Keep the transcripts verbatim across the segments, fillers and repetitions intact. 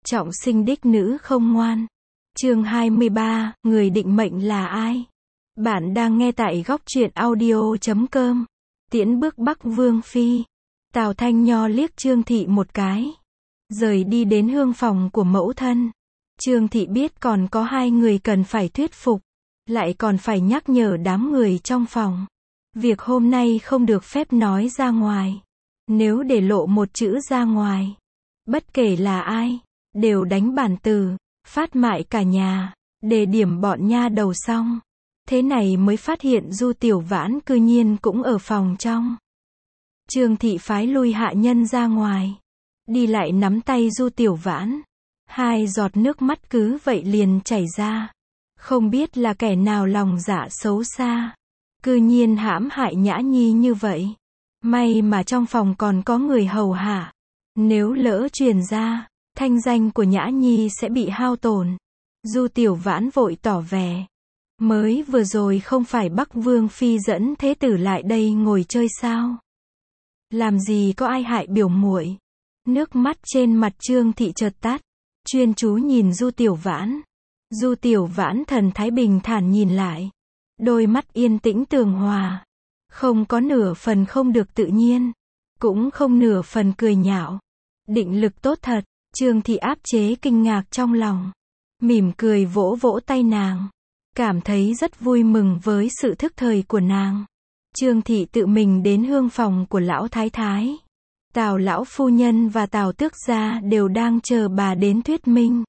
Trọng sinh đích nữ không ngoan. Chương hai mươi ba, người định mệnh là ai? Bạn đang nghe tại góc truyện audio chấm com. Tiễn bước Bắc Vương Phi. Tào Thanh Nho liếc Trương Thị một cái. Rời đi đến hương phòng của mẫu thân. Trương Thị biết còn có hai người cần phải thuyết phục. Lại còn phải nhắc nhở đám người trong phòng. Việc hôm nay không được phép nói ra ngoài. Nếu để lộ một chữ ra ngoài, bất kể là ai, đều đánh bản từ, phát mại cả nhà, đề điểm bọn nha đầu xong. Thế này mới phát hiện Du Tiểu Vãn cư nhiên cũng ở phòng trong. Trương Thị phái lui hạ nhân ra ngoài. Đi lại nắm tay Du Tiểu Vãn. Hai giọt nước mắt cứ vậy liền chảy ra. Không biết là kẻ nào lòng dạ xấu xa, cư nhiên hãm hại Nhã Nhi như vậy. May mà trong phòng còn có người hầu hạ. Nếu lỡ truyền ra, thanh danh của Nhã Nhi sẽ bị hao tổn. Du Tiểu Vãn vội tỏ vẻ. Mới vừa rồi không phải Bắc Vương Phi dẫn thế tử lại đây ngồi chơi sao? Làm gì có ai hại biểu muội? Nước mắt trên mặt Trương Thị chợt tắt. Chuyên chú nhìn Du Tiểu Vãn. Du Tiểu Vãn thần thái bình thản nhìn lại. Đôi mắt yên tĩnh tường hòa. Không có nửa phần không được tự nhiên. Cũng không nửa phần cười nhạo. Định lực tốt thật. Trương Thị áp chế kinh ngạc trong lòng. Mỉm cười vỗ vỗ tay nàng. Cảm thấy rất vui mừng với sự thức thời của nàng. Trương Thị tự mình đến hương phòng của lão thái thái. Tào lão phu nhân và Tào tước gia đều đang chờ bà đến thuyết minh.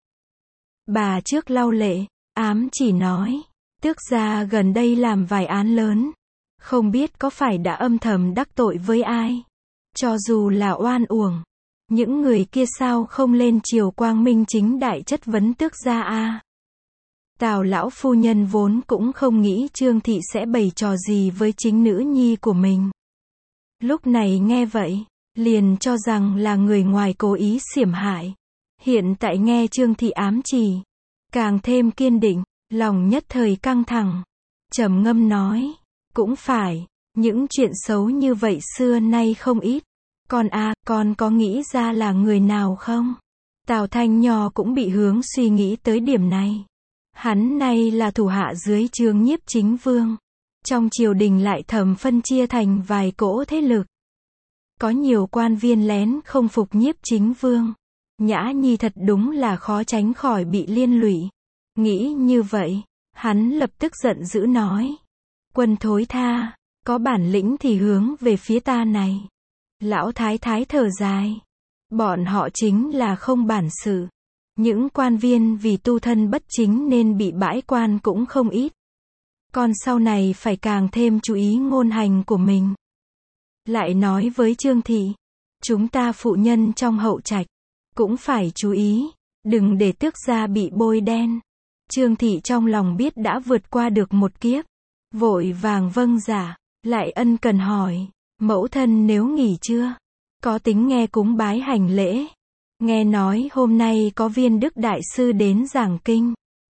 Bà trước lau lệ, ám chỉ nói. Tước gia gần đây làm vài án lớn. Không biết có phải đã âm thầm đắc tội với ai. Cho dù là oan uổng. Những người kia sao không lên triều quang minh chính đại chất vấn tước gia a? Tào lão phu nhân vốn cũng không nghĩ Trương Thị sẽ bày trò gì với chính nữ nhi của mình. Lúc này nghe vậy, liền cho rằng là người ngoài cố ý xiểm hại. Hiện tại nghe Trương Thị ám chỉ, càng thêm kiên định, lòng nhất thời căng thẳng. Trầm ngâm nói, cũng phải, những chuyện xấu như vậy xưa nay không ít. Con a, à, con có nghĩ ra là người nào không? Tào Thanh Nho cũng bị hướng suy nghĩ tới điểm này. Hắn nay là thủ hạ dưới trướng Nhiếp Chính Vương. Trong triều đình lại thầm phân chia thành vài cỗ thế lực. Có nhiều quan viên lén không phục Nhiếp Chính Vương. Nhã Nhi thật đúng là khó tránh khỏi bị liên lụy. Nghĩ như vậy, hắn lập tức giận dữ nói. Quân thối tha, có bản lĩnh thì hướng về phía ta này. Lão thái thái thở dài. Bọn họ chính là không bản sự. Những quan viên vì tu thân bất chính nên bị bãi quan cũng không ít. Con sau này phải càng thêm chú ý ngôn hành của mình. Lại nói với Trương Thị, chúng ta phụ nhân trong hậu trạch, cũng phải chú ý, đừng để tước gia bị bôi đen. Trương Thị trong lòng biết đã vượt qua được một kiếp, vội vàng vâng dạ, lại ân cần hỏi, mẫu thân nếu nghỉ chưa? Có tính nghe cúng bái hành lễ? Nghe nói hôm nay có Viên Đức Đại Sư đến giảng kinh.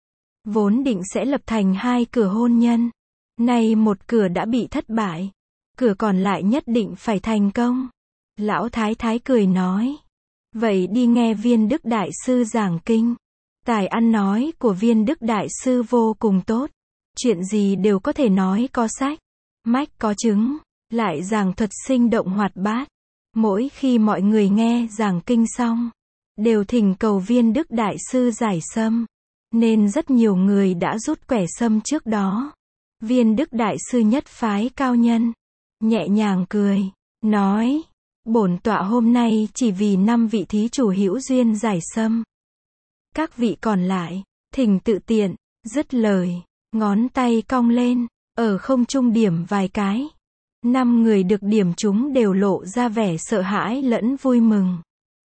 Vốn định sẽ lập thành hai cửa hôn nhân. Nay một cửa đã bị thất bại. Cửa còn lại nhất định phải thành công. Lão thái thái cười nói. Vậy đi nghe Viên Đức Đại Sư giảng kinh. Tài ăn nói của Viên Đức Đại Sư vô cùng tốt. Chuyện gì đều có thể nói có sách. Mách có chứng. Lại giảng thuật sinh động hoạt bát. Mỗi khi mọi người nghe giảng kinh xong, đều thỉnh cầu Viên Đức Đại Sư giải sâm. Nên rất nhiều người đã rút quẻ sâm trước đó. Viên Đức Đại Sư nhất phái cao nhân. Nhẹ nhàng cười. Nói. Bổn tọa hôm nay chỉ vì năm vị thí chủ hữu duyên giải sâm. Các vị còn lại, thỉnh tự tiện. Dứt lời. Ngón tay cong lên. Ở không trung điểm vài cái. Năm người được điểm chúng đều lộ ra vẻ sợ hãi lẫn vui mừng.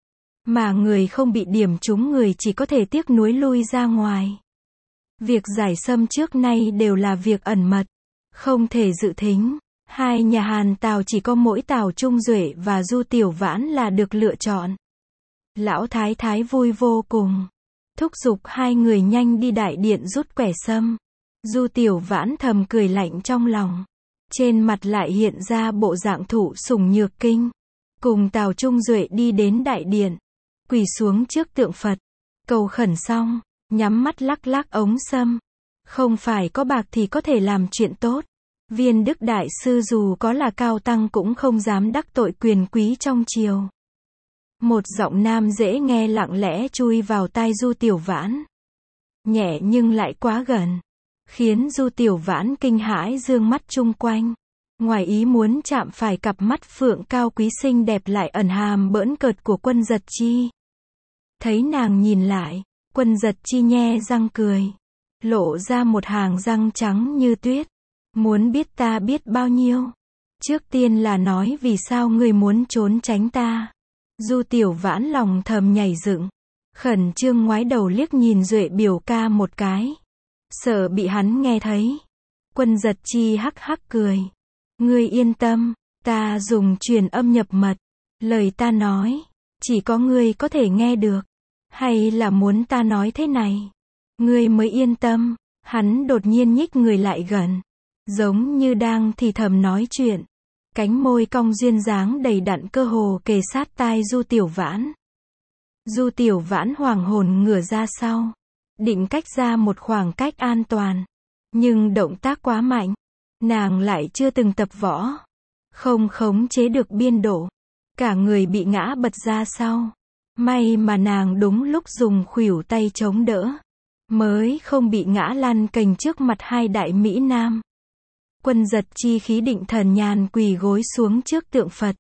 Mà người không bị điểm chúng người chỉ có thể tiếc nuối lui ra ngoài. Việc giải sâm trước nay đều là việc ẩn mật, không thể dự thính. Hai nhà Hàn Tào chỉ có mỗi Tào Trung Duệ và Du Tiểu Vãn là được lựa chọn. Lão thái thái vui vô cùng, thúc giục hai người nhanh đi đại điện rút quẻ sâm. Du Tiểu Vãn thầm cười lạnh trong lòng. Trên mặt lại hiện ra bộ dạng thụ sủng nhược kinh. Cùng Tào Trung Duệ đi đến đại điện. Quỳ xuống trước tượng Phật. Cầu khẩn xong, nhắm mắt lắc lắc ống sâm. Không phải có bạc thì có thể làm chuyện tốt. Viên Đức Đại Sư dù có là cao tăng cũng không dám đắc tội quyền quý trong triều. Một giọng nam dễ nghe lặng lẽ chui vào tai Du Tiểu Vãn. Nhẹ nhưng lại quá gần. Khiến Du Tiểu Vãn kinh hãi dương mắt chung quanh. Ngoài ý muốn chạm phải cặp mắt phượng cao quý xinh đẹp lại ẩn hàm bỡn cợt của Quân Giật Chi. Thấy nàng nhìn lại, Quân Giật Chi nhe răng cười. Lộ ra một hàng răng trắng như tuyết. Muốn biết ta biết bao nhiêu? Trước tiên là nói vì sao ngươi muốn trốn tránh ta. Du Tiểu Vãn lòng thầm nhảy dựng. Khẩn trương ngoái đầu liếc nhìn Duệ biểu ca một cái. Sợ bị hắn nghe thấy. Quân Giật Chi hắc hắc cười. Ngươi yên tâm, ta dùng truyền âm nhập mật. Lời ta nói, chỉ có ngươi có thể nghe được. Hay là muốn ta nói thế này? Ngươi mới yên tâm. Hắn đột nhiên nhích người lại gần. Giống như đang thì thầm nói chuyện. Cánh môi cong duyên dáng đầy đặn cơ hồ kề sát tai Du Tiểu Vãn. Du Tiểu Vãn hoàng hồn ngửa ra sau. Định cách ra một khoảng cách an toàn. Nhưng động tác quá mạnh. Nàng lại chưa từng tập võ. Không khống chế được biên độ. Cả người bị ngã bật ra sau. May mà nàng đúng lúc dùng khuỷu tay chống đỡ. Mới không bị ngã lăn cành trước mặt hai đại mỹ nam. Quân Giật Chi khí định thần nhàn quỳ gối xuống trước tượng Phật.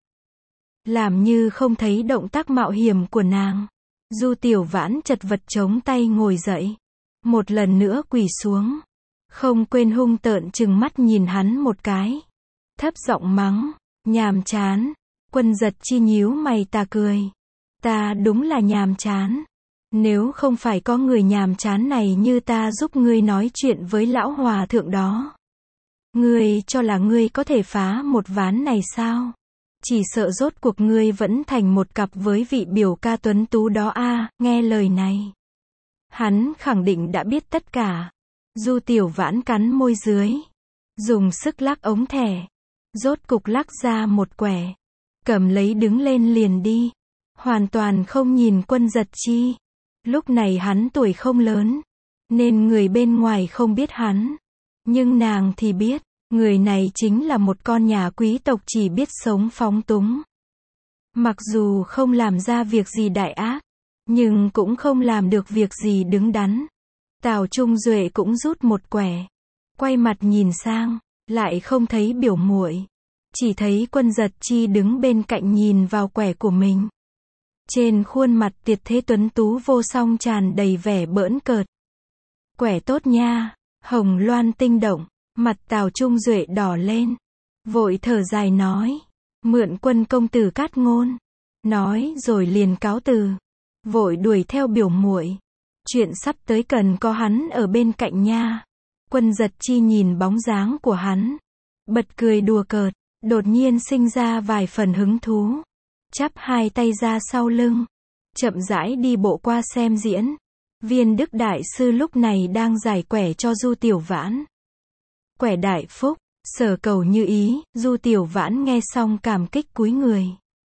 Làm như không thấy động tác mạo hiểm của nàng. Du Tiểu Vãn chật vật chống tay ngồi dậy. Một lần nữa quỳ xuống. Không quên hung tợn trừng mắt nhìn hắn một cái. Thấp giọng mắng. Nhàm chán. Quân Giật Chi nhíu mày ta cười. Ta đúng là nhàm chán. Nếu không phải có người nhàm chán này như ta giúp ngươi nói chuyện với lão hòa thượng đó. Ngươi cho là ngươi có thể phá một ván này sao? Chỉ sợ rốt cuộc ngươi vẫn thành một cặp với vị biểu ca tuấn tú đó a. À, nghe lời này. Hắn khẳng định đã biết tất cả. Du Tiểu Vãn cắn môi dưới. Dùng sức lắc ống thẻ. Rốt cục lắc ra một quẻ. Cầm lấy đứng lên liền đi. Hoàn toàn không nhìn Quân Giật Chi. Lúc này hắn tuổi không lớn. Nên người bên ngoài không biết hắn. Nhưng nàng thì biết. Người này chính là một con nhà quý tộc chỉ biết sống phóng túng. Mặc dù không làm ra việc gì đại ác. Nhưng cũng không làm được việc gì đứng đắn. Tào Trung Duệ cũng rút một quẻ. Quay mặt nhìn sang. Lại không thấy biểu muội. Chỉ thấy Quân Giật Chi đứng bên cạnh nhìn vào quẻ của mình. Trên khuôn mặt tuyệt thế tuấn tú vô song tràn đầy vẻ bỡn cợt. Quẻ tốt nha. Hồng loan tinh động. Mặt Tào Trung Duệ đỏ lên. Vội thở dài nói. Mượn Quân công tử cát ngôn. Nói rồi liền cáo từ. Vội đuổi theo biểu muội. Chuyện sắp tới cần có hắn ở bên cạnh nha. Quân Giật Chi nhìn bóng dáng của hắn. Bật cười đùa cợt. Đột nhiên sinh ra vài phần hứng thú. Chắp hai tay ra sau lưng. Chậm rãi đi bộ qua xem diễn. Viên Đức Đại Sư lúc này đang giải quẻ cho Du Tiểu Vãn. Quẻ đại phúc, sở cầu như ý. Du Tiểu Vãn nghe xong cảm kích cúi người.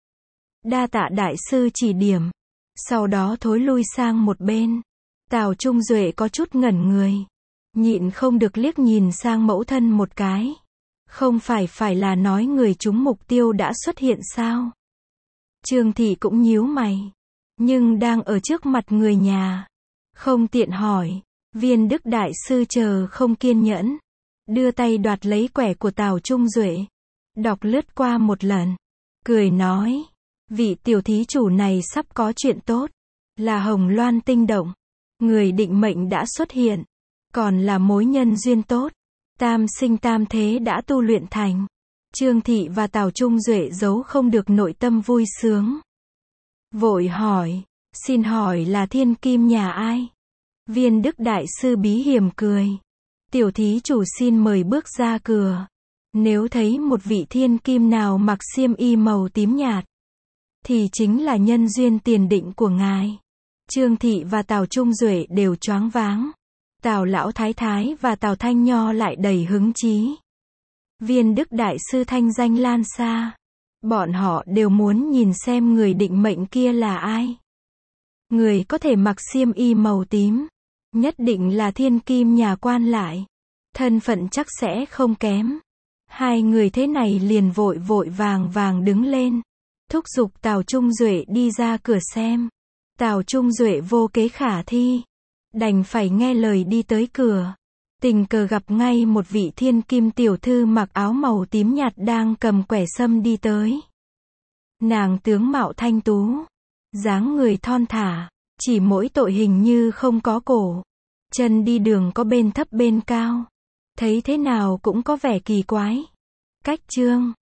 Đa tạ Đại Sư chỉ điểm. Sau đó thối lui sang một bên. Tào Trung Duệ có chút ngẩn người. Nhịn không được liếc nhìn sang mẫu thân một cái. Không phải phải là nói người trúng mục tiêu đã xuất hiện sao? Trương Thị cũng nhíu mày. Nhưng đang ở trước mặt người nhà. Không tiện hỏi. Viên Đức Đại Sư chờ không kiên nhẫn. Đưa tay đoạt lấy quẻ của Tào Trung Duệ. Đọc lướt qua một lần. Cười nói. Vị tiểu thí chủ này sắp có chuyện tốt. Là hồng loan tinh động. Người định mệnh đã xuất hiện. Còn là mối nhân duyên tốt. Tam sinh tam thế đã tu luyện thành. Trương Thị và Tào Trung Duệ giấu không được nội tâm vui sướng. Vội hỏi. Xin hỏi là thiên kim nhà ai? Viên Đức Đại Sư bí hiểm cười. Tiểu thí chủ xin mời bước ra cửa. Nếu thấy một vị thiên kim nào mặc xiêm y màu tím nhạt. Thì chính là nhân duyên tiền định của ngài. Trương Thị và Tào Trung Duệ đều choáng váng. Tào Lão Thái Thái và Tào Thanh Nho lại đầy hứng chí. Viên Đức Đại Sư thanh danh lan xa. Bọn họ đều muốn nhìn xem người định mệnh kia là ai. Người có thể mặc xiêm y màu tím, nhất định là thiên kim nhà quan lại. Thân phận chắc sẽ không kém. Hai người thế này liền vội vội vàng vàng đứng lên, thúc giục Tào Trung Duệ đi ra cửa xem. Tào Trung Duệ vô kế khả thi, đành phải nghe lời đi tới cửa. Tình cờ gặp ngay một vị thiên kim tiểu thư mặc áo màu tím nhạt đang cầm quẻ sâm đi tới. Nàng tướng mạo thanh tú, dáng người thon thả, chỉ mỗi tội hình như không có cổ. Chân đi đường có bên thấp bên cao, thấy thế nào cũng có vẻ kỳ quái. Cách chương